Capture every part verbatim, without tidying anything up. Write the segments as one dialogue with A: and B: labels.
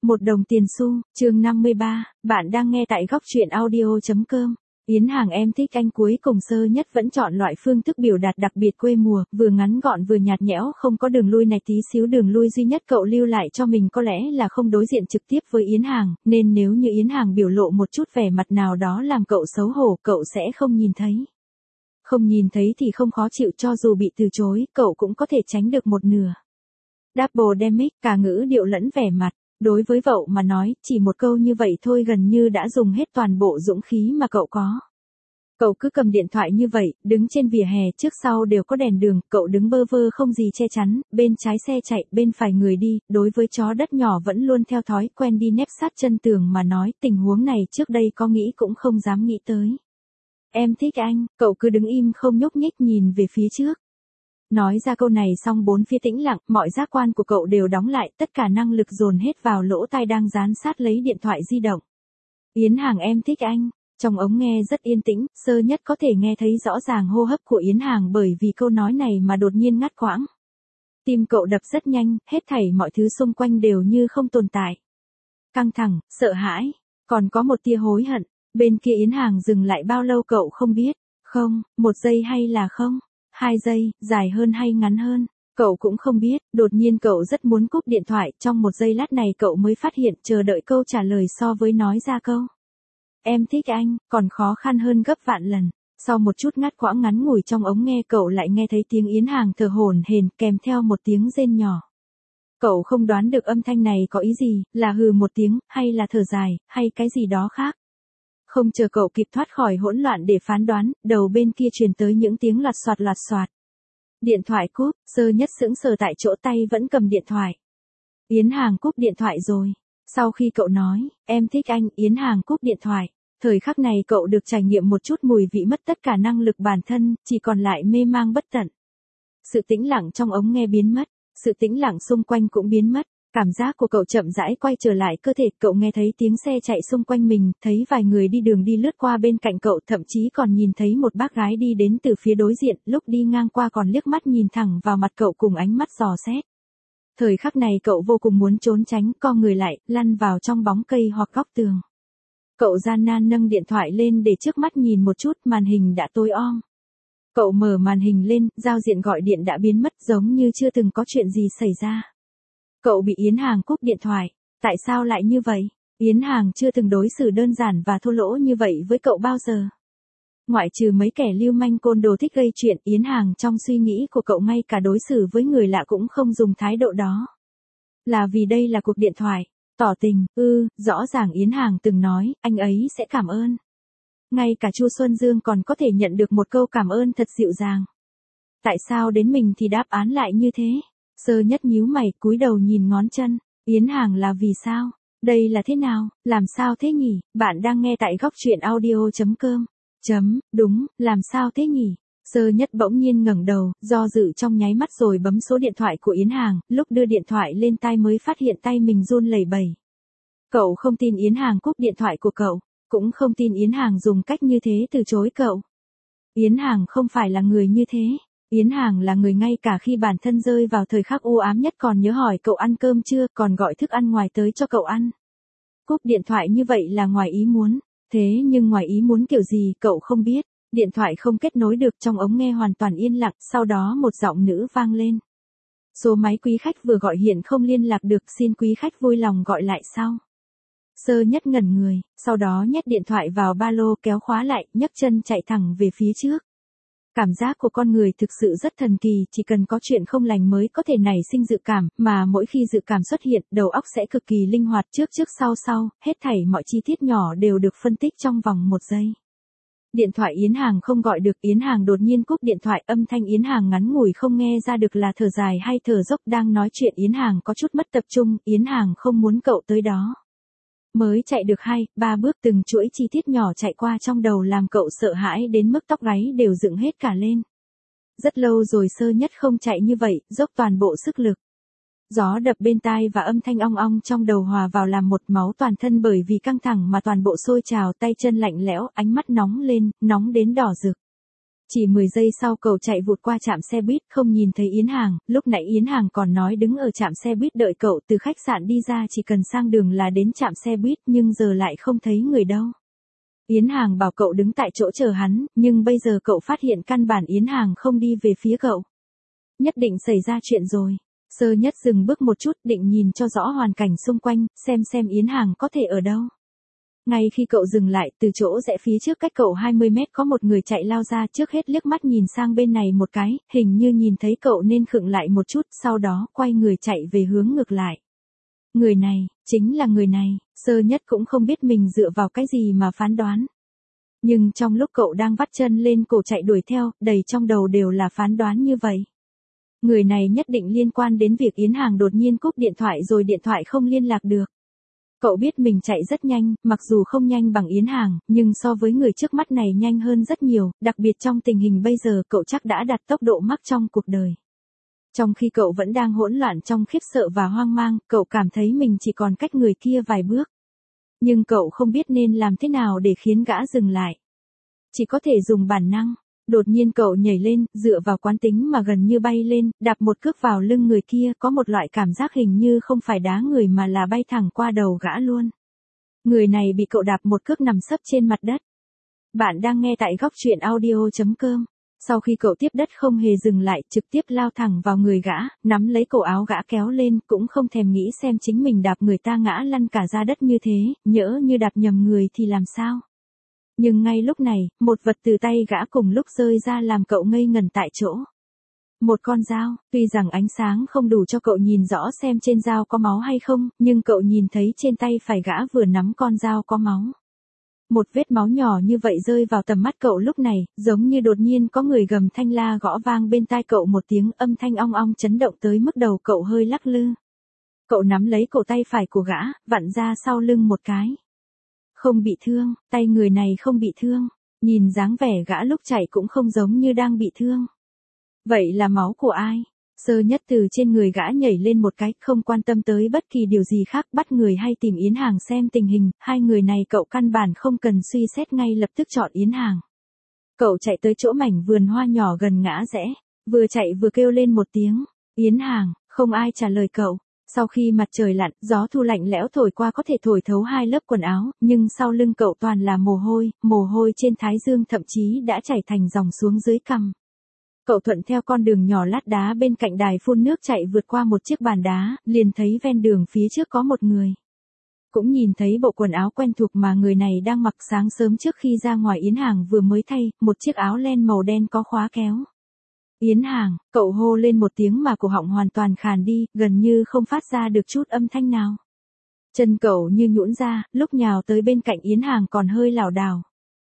A: Một đồng tiền xu, chương năm mươi ba, bạn đang nghe tại góc truyện audio chấm com. Yến Hàng em thích anh cuối cùng Sơ Nhất vẫn chọn loại phương thức biểu đạt đặc biệt quê mùa, vừa ngắn gọn vừa nhạt nhẽo, không có đường lui này tí xíu đường lui duy nhất cậu lưu lại cho mình có lẽ là không đối diện trực tiếp với Yến Hàng, nên nếu như Yến Hàng biểu lộ một chút vẻ mặt nào đó làm cậu xấu hổ, cậu sẽ không nhìn thấy. Không nhìn thấy thì không khó chịu, cho dù bị từ chối, cậu cũng có thể tránh được một nửa. Double demic, cả ngữ điệu lẫn vẻ mặt. Đối với Vậu mà nói, chỉ một câu như vậy thôi gần như đã dùng hết toàn bộ dũng khí mà cậu có. Cậu cứ cầm điện thoại như vậy, đứng trên vỉa hè, trước sau đều có đèn đường, cậu đứng bơ vơ không gì che chắn, bên trái xe chạy, bên phải người đi, đối với chó đất nhỏ vẫn luôn theo thói quen đi nép sát chân tường mà nói, tình huống này trước đây có nghĩ cũng không dám nghĩ tới. Em thích anh, cậu cứ đứng im không nhúc nhích nhìn về phía trước. Nói ra câu này xong bốn phía tĩnh lặng, mọi giác quan của cậu đều đóng lại, tất cả năng lực dồn hết vào lỗ tai đang dán sát lấy điện thoại di động. Yến Hàng em thích anh, trong ống nghe rất yên tĩnh, Sơ Nhất có thể nghe thấy rõ ràng hô hấp của Yến Hàng bởi vì câu nói này mà đột nhiên ngắt quãng. Tim cậu đập rất nhanh, hết thảy mọi thứ xung quanh đều như không tồn tại. Căng thẳng, sợ hãi, còn có một tia hối hận, bên kia Yến Hàng dừng lại bao lâu cậu không biết, không, một giây hay là không? Hai giây, dài hơn hay ngắn hơn, cậu cũng không biết, đột nhiên cậu rất muốn cúp điện thoại, trong một giây lát này cậu mới phát hiện chờ đợi câu trả lời so với nói ra câu. Em thích anh, còn khó khăn hơn gấp vạn lần, sau một chút ngắt quãng ngắn ngủi trong ống nghe cậu lại nghe thấy tiếng Yến Hàng thở hổn hển kèm theo một tiếng rên nhỏ. Cậu không đoán được âm thanh này có ý gì, là hừ một tiếng, hay là thở dài, hay cái gì đó khác. Không chờ cậu kịp thoát khỏi hỗn loạn để phán đoán, đầu bên kia truyền tới những tiếng loạt soạt loạt soạt. Điện thoại cúp, Sơ Nhất sững sờ tại chỗ, tay vẫn cầm điện thoại. Yến Hàng cúp điện thoại rồi. Sau khi cậu nói, em thích anh, Yến Hàng cúp điện thoại. Thời khắc này cậu được trải nghiệm một chút mùi vị mất tất cả năng lực bản thân, chỉ còn lại mê mang bất tận. Sự tĩnh lặng trong ống nghe biến mất, sự tĩnh lặng xung quanh cũng biến mất. Cảm giác của cậu chậm rãi quay trở lại cơ thể, cậu nghe thấy tiếng xe chạy xung quanh mình, thấy vài người đi đường đi lướt qua bên cạnh cậu, thậm chí còn nhìn thấy một bác gái đi đến từ phía đối diện, lúc đi ngang qua còn liếc mắt nhìn thẳng vào mặt cậu cùng ánh mắt dò xét. Thời khắc này cậu vô cùng muốn trốn tránh, co người lại, lăn vào trong bóng cây hoặc góc tường. Cậu gian nan nâng điện thoại lên để trước mắt nhìn một chút, màn hình đã tối om. Cậu mở màn hình lên, giao diện gọi điện đã biến mất giống như chưa từng có chuyện gì xảy ra. Cậu bị Yến Hàng cúp điện thoại, tại sao lại như vậy? Yến Hàng chưa từng đối xử đơn giản và thô lỗ như vậy với cậu bao giờ. Ngoại trừ mấy kẻ lưu manh côn đồ thích gây chuyện, Yến Hàng trong suy nghĩ của cậu ngay cả đối xử với người lạ cũng không dùng thái độ đó. Là vì đây là cuộc điện thoại, tỏ tình, ư, ừ, rõ ràng Yến Hàng từng nói, anh ấy sẽ cảm ơn. Ngay cả Chu Xuân Dương còn có thể nhận được một câu cảm ơn thật dịu dàng. Tại sao đến mình thì đáp án lại như thế? Sơ Nhất nhíu mày, cúi đầu nhìn ngón chân. Yến Hàng là vì sao? Đây là thế nào? Làm sao thế nhỉ? Bạn đang nghe tại góc truyện audio chấm com. Chấm, đúng, làm sao thế nhỉ? Sơ Nhất bỗng nhiên ngẩng đầu, do dự trong nháy mắt rồi bấm số điện thoại của Yến Hàng, lúc đưa điện thoại lên tai mới phát hiện tay mình run lẩy bẩy. Cậu không tin Yến Hàng cúp điện thoại của cậu, cũng không tin Yến Hàng dùng cách như thế từ chối cậu. Yến Hàng không phải là người như thế. Yến Hàng là người ngay cả khi bản thân rơi vào thời khắc u ám nhất còn nhớ hỏi cậu ăn cơm chưa, còn gọi thức ăn ngoài tới cho cậu ăn. Cúp điện thoại như vậy là ngoài ý muốn, thế nhưng ngoài ý muốn kiểu gì cậu không biết. Điện thoại không kết nối được, trong ống nghe hoàn toàn yên lặng, sau đó một giọng nữ vang lên. Số máy quý khách vừa gọi hiện không liên lạc được, xin quý khách vui lòng gọi lại sau. Sơ Nhất ngẩn người, sau đó nhét điện thoại vào ba lô kéo khóa lại, nhấc chân chạy thẳng về phía trước. Cảm giác của con người thực sự rất thần kỳ, chỉ cần có chuyện không lành mới có thể nảy sinh dự cảm, mà mỗi khi dự cảm xuất hiện, đầu óc sẽ cực kỳ linh hoạt, trước trước sau sau, hết thảy mọi chi tiết nhỏ đều được phân tích trong vòng một giây. Điện thoại Yến Hàng không gọi được, Yến Hàng đột nhiên cúp điện thoại, âm thanh Yến Hàng ngắn ngủi không nghe ra được là thở dài hay thở dốc, đang nói chuyện Yến Hàng có chút mất tập trung, Yến Hàng không muốn cậu tới đó. Mới chạy được hai, ba bước từng chuỗi chi tiết nhỏ chạy qua trong đầu làm cậu sợ hãi đến mức tóc gáy đều dựng hết cả lên. Rất lâu rồi Sơ Nhất không chạy như vậy, dốc toàn bộ sức lực. Gió đập bên tai và âm thanh ong ong trong đầu hòa vào làm một, máu toàn thân bởi vì căng thẳng mà toàn bộ sôi trào, tay chân lạnh lẽo, ánh mắt nóng lên, nóng đến đỏ rực. Chỉ mười giây sau cậu chạy vụt qua trạm xe buýt không nhìn thấy Yến Hàng, lúc nãy Yến Hàng còn nói đứng ở trạm xe buýt đợi cậu từ khách sạn đi ra chỉ cần sang đường là đến trạm xe buýt nhưng giờ lại không thấy người đâu. Yến Hàng bảo cậu đứng tại chỗ chờ hắn, nhưng bây giờ cậu phát hiện căn bản Yến Hàng không đi về phía cậu. Nhất định xảy ra chuyện rồi. Sơ Nhất dừng bước một chút định nhìn cho rõ hoàn cảnh xung quanh, xem xem Yến Hàng có thể ở đâu. Ngay khi cậu dừng lại, từ chỗ rẽ phía trước cách cậu hai mươi mét có một người chạy lao ra, trước hết liếc mắt nhìn sang bên này một cái, hình như nhìn thấy cậu nên khựng lại một chút, sau đó quay người chạy về hướng ngược lại. Người này, chính là người này, Sơ Nhất cũng không biết mình dựa vào cái gì mà phán đoán. Nhưng trong lúc cậu đang vắt chân lên cổ chạy đuổi theo, đầy trong đầu đều là phán đoán như vậy. Người này nhất định liên quan đến việc Yến Hàng đột nhiên cúp điện thoại rồi điện thoại không liên lạc được. Cậu biết mình chạy rất nhanh, mặc dù không nhanh bằng Yến Hàng, nhưng so với người trước mắt này nhanh hơn rất nhiều, đặc biệt trong tình hình bây giờ cậu chắc đã đạt tốc độ mắc trong cuộc đời. Trong khi cậu vẫn đang hỗn loạn trong khiếp sợ và hoang mang, cậu cảm thấy mình chỉ còn cách người kia vài bước. Nhưng cậu không biết nên làm thế nào để khiến gã dừng lại. Chỉ có thể dùng bản năng. Đột nhiên cậu nhảy lên, dựa vào quán tính mà gần như bay lên, đạp một cước vào lưng người kia, có một loại cảm giác hình như không phải đá người mà là bay thẳng qua đầu gã luôn. Người này bị cậu đạp một cước nằm sấp trên mặt đất. Bạn đang nghe tại góc truyện audio chấm com. Sau khi cậu tiếp đất không hề dừng lại, trực tiếp lao thẳng vào người gã, nắm lấy cổ áo gã kéo lên, cũng không thèm nghĩ xem chính mình đạp người ta ngã lăn cả ra đất như thế, nhỡ như đạp nhầm người thì làm sao? Nhưng ngay lúc này, một vật từ tay gã cùng lúc rơi ra làm cậu ngây ngẩn tại chỗ. Một con dao, tuy rằng ánh sáng không đủ cho cậu nhìn rõ xem trên dao có máu hay không, nhưng cậu nhìn thấy trên tay phải gã vừa nắm con dao có máu. Một vết máu nhỏ như vậy rơi vào tầm mắt cậu lúc này, giống như đột nhiên có người gầm thanh la gõ vang bên tai cậu một tiếng, âm thanh ong ong chấn động tới mức đầu cậu hơi lắc lư. Cậu nắm lấy cổ tay phải của gã, vặn ra sau lưng một cái. Không bị thương, tay người này không bị thương, nhìn dáng vẻ gã lúc chạy cũng không giống như đang bị thương. Vậy là máu của ai? Sơ Nhất từ trên người gã nhảy lên một cái, không quan tâm tới bất kỳ điều gì khác, bắt người hay tìm Yến Hàng xem tình hình, hai người này cậu căn bản không cần suy xét ngay lập tức chọn Yến Hàng. Cậu chạy tới chỗ mảnh vườn hoa nhỏ gần ngã rẽ, vừa chạy vừa kêu lên một tiếng, Yến Hàng, không ai trả lời cậu. Sau khi mặt trời lặn, gió thu lạnh lẽo thổi qua có thể thổi thấu hai lớp quần áo, nhưng sau lưng cậu toàn là mồ hôi, mồ hôi trên thái dương thậm chí đã chảy thành dòng xuống dưới cằm. Cậu thuận theo con đường nhỏ lát đá bên cạnh đài phun nước chạy vượt qua một chiếc bàn đá, liền thấy ven đường phía trước có một người. Cũng nhìn thấy bộ quần áo quen thuộc mà người này đang mặc sáng sớm trước khi ra ngoài Yến Hàng vừa mới thay, một chiếc áo len màu đen có khóa kéo. Yến Hàng, cậu hô lên một tiếng mà cổ họng hoàn toàn khàn đi, gần như không phát ra được chút âm thanh nào. Chân cậu như nhũn ra, lúc nhào tới bên cạnh Yến Hàng còn hơi lảo đảo.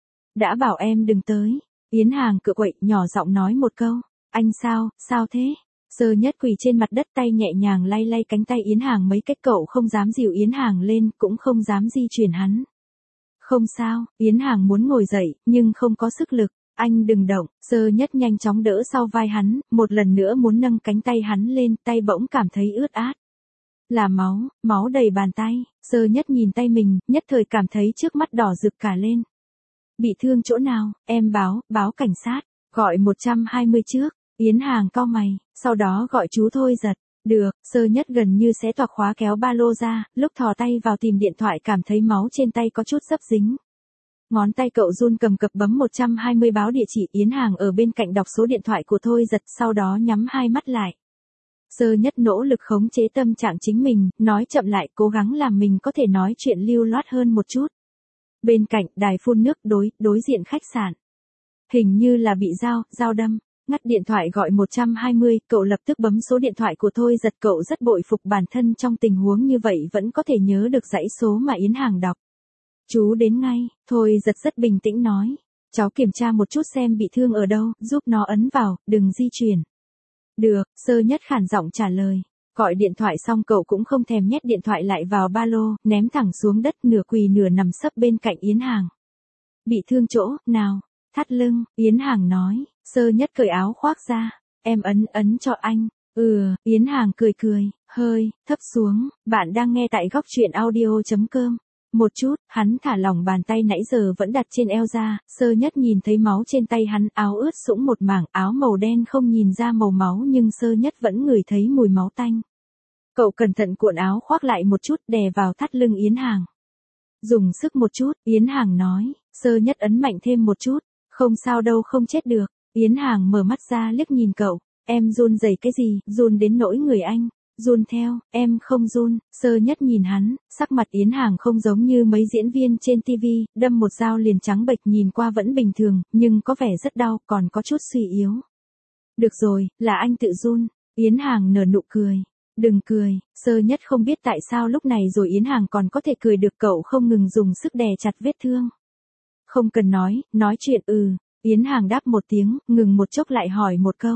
A: Đã bảo em đừng tới. Yến Hàng cựa quậy, nhỏ giọng nói một câu. Anh sao, sao thế? Sơ Nhất quỳ trên mặt đất, tay nhẹ nhàng lay lay cánh tay Yến Hàng mấy cách, cậu không dám dìu Yến Hàng lên, cũng không dám di chuyển hắn. Không sao, Yến Hàng muốn ngồi dậy, nhưng không có sức lực. Anh đừng động, Sơ Nhất nhanh chóng đỡ sau vai hắn, một lần nữa muốn nâng cánh tay hắn lên, tay bỗng cảm thấy ướt át. Là máu, máu đầy bàn tay, Sơ Nhất nhìn tay mình, nhất thời cảm thấy trước mắt đỏ rực cả lên. Bị thương chỗ nào, em báo, báo cảnh sát, gọi một trăm hai mươi trước, Yến Hàng cau mày, sau đó gọi chú Thôi Giật. Được, Sơ Nhất gần như xé toạc khóa kéo ba lô ra, lúc thò tay vào tìm điện thoại cảm thấy máu trên tay có chút dấp dính. Ngón tay cậu run cầm cập bấm một trăm hai mươi báo địa chỉ, Yến Hàng ở bên cạnh đọc số điện thoại của Thôi Giật, sau đó nhắm hai mắt lại. Sơ Nhất nỗ lực khống chế tâm trạng chính mình, nói chậm lại, cố gắng làm mình có thể nói chuyện lưu loát hơn một chút. Bên cạnh, đài phun nước, đối, đối diện khách sạn. Hình như là bị dao, dao đâm. Ngắt điện thoại gọi một trăm hai mươi, cậu lập tức bấm số điện thoại của Thôi Giật, cậu rất bội phục bản thân trong tình huống như vậy vẫn có thể nhớ được dãy số mà Yến Hàng đọc. Chú đến ngay, Thôi Giật rất bình tĩnh nói. Cháu kiểm tra một chút xem bị thương ở đâu, giúp nó ấn vào, đừng di chuyển. Được, Sơ Nhất khản giọng trả lời. Gọi điện thoại xong cậu cũng không thèm nhét điện thoại lại vào ba lô, ném thẳng xuống đất, nửa quỳ nửa nằm sấp bên cạnh Yến Hàng. Bị thương chỗ, nào? Thắt lưng, Yến Hàng nói. Sơ Nhất cởi áo khoác ra. Em ấn ấn cho anh. Ừ, Yến Hàng cười cười, hơi, thấp xuống. Bạn đang nghe tại góc truyện audio chấm com. Một chút, hắn thả lỏng bàn tay nãy giờ vẫn đặt trên eo ra, Sơ Nhất nhìn thấy máu trên tay hắn, áo ướt sũng một mảng, áo màu đen không nhìn ra màu máu nhưng Sơ Nhất vẫn ngửi thấy mùi máu tanh. Cậu cẩn thận cuộn áo khoác lại một chút đè vào thắt lưng Yến Hàng. Dùng sức một chút, Yến Hàng nói, Sơ Nhất ấn mạnh thêm một chút, không sao đâu, không chết được. Yến Hàng mở mắt ra liếc nhìn cậu, em run rẩy cái gì, run đến nỗi người anh. Run theo, em không run. Sơ Nhất nhìn hắn, sắc mặt Yến Hàng không giống như mấy diễn viên trên tivi, đâm một dao liền trắng bệch, nhìn qua vẫn bình thường, nhưng có vẻ rất đau, còn có chút suy yếu. Được rồi, là anh tự run. Yến Hàng nở nụ cười. Đừng cười. Sơ Nhất không biết tại sao lúc này rồi Yến Hàng còn có thể cười được, cậu không ngừng dùng sức đè chặt vết thương. Không cần nói, nói chuyện. Ừ. Yến Hàng đáp một tiếng, ngừng một chốc lại hỏi một câu.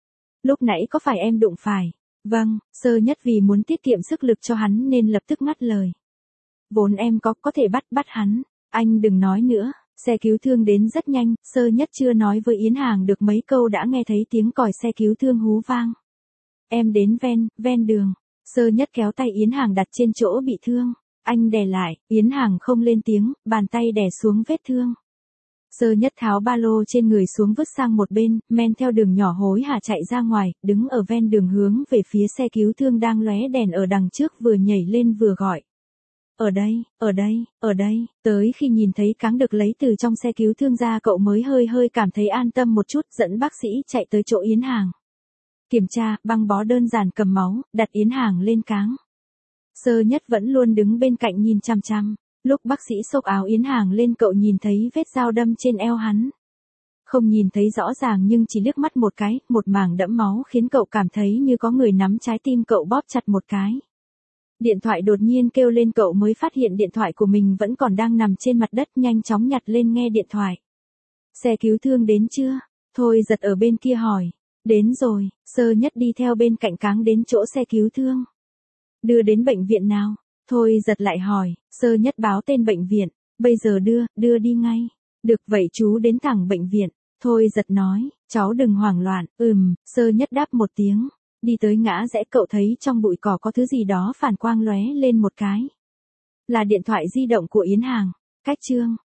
A: Lúc nãy có phải em đụng phải? Vâng. Sơ Nhất vì muốn tiết kiệm sức lực cho hắn nên lập tức ngắt lời. Vốn em có, có thể bắt, bắt hắn. Anh đừng nói nữa. Xe cứu thương đến rất nhanh, Sơ Nhất chưa nói với Yến Hàng được mấy câu đã nghe thấy tiếng còi xe cứu thương hú vang. Em đến ven, ven đường. Sơ Nhất kéo tay Yến Hàng đặt trên chỗ bị thương. Anh đè lại, Yến Hàng không lên tiếng, bàn tay đè xuống vết thương. Sơ Nhất tháo ba lô trên người xuống vứt sang một bên, men theo đường nhỏ hối hả chạy ra ngoài, đứng ở ven đường hướng về phía xe cứu thương đang lóe đèn ở đằng trước, vừa nhảy lên vừa gọi. Ở đây, ở đây, ở đây. Tới khi nhìn thấy cáng được lấy từ trong xe cứu thương ra, cậu mới hơi hơi cảm thấy an tâm một chút, dẫn bác sĩ chạy tới chỗ Yến Hàng. Kiểm tra, băng bó đơn giản, cầm máu, đặt Yến Hàng lên cáng. Sơ Nhất vẫn luôn đứng bên cạnh nhìn chằm chằm. Lúc bác sĩ xốc áo Yến Hàng lên, cậu nhìn thấy vết dao đâm trên eo hắn. Không nhìn thấy rõ ràng nhưng chỉ liếc mắt một cái, một mảng đẫm máu khiến cậu cảm thấy như có người nắm trái tim cậu bóp chặt một cái. Điện thoại đột nhiên kêu lên, cậu mới phát hiện điện thoại của mình vẫn còn đang nằm trên mặt đất, nhanh chóng nhặt lên nghe điện thoại. Xe cứu thương đến chưa? Thôi Giật ở bên kia hỏi. Đến rồi. Sơ Nhất đi theo bên cạnh cáng đến chỗ xe cứu thương. Đưa đến bệnh viện nào? Thôi Giật lại hỏi. Sơ Nhất báo tên bệnh viện. Bây giờ đưa, đưa đi ngay. Được vậy chú đến thẳng bệnh viện. Thôi Giật nói, cháu đừng hoảng loạn. Ừm. Sơ Nhất đáp một tiếng. Đi tới ngã rẽ, cậu thấy trong bụi cỏ có thứ gì đó phản quang lóe lên một cái. Là điện thoại di động của Yến Hàng. Cách chương.